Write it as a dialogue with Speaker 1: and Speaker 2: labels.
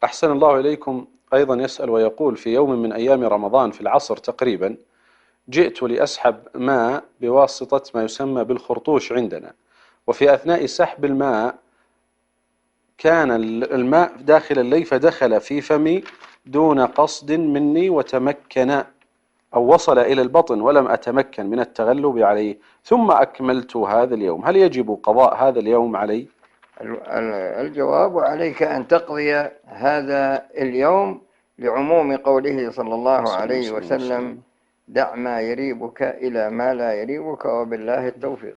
Speaker 1: أحسن الله إليكم. أيضا يسأل ويقول: في يوم من أيام رمضان في العصر تقريبا جئت لأسحب ماء بواسطة ما يسمى بالخرطوش عندنا، وفي أثناء سحب الماء كان الماء داخل اللي فدخل في فمي دون قصد مني وتمكن أو وصل إلى البطن ولم أتمكن من التغلب عليه، ثم أكملت هذا اليوم، هل يجب قضاء هذا اليوم علي؟
Speaker 2: الجواب: عليك أن تقضي هذا اليوم لعموم قوله صلى الله عليه وسلم: دع ما يريبك إلى ما لا يريبك، وبالله التوفيق.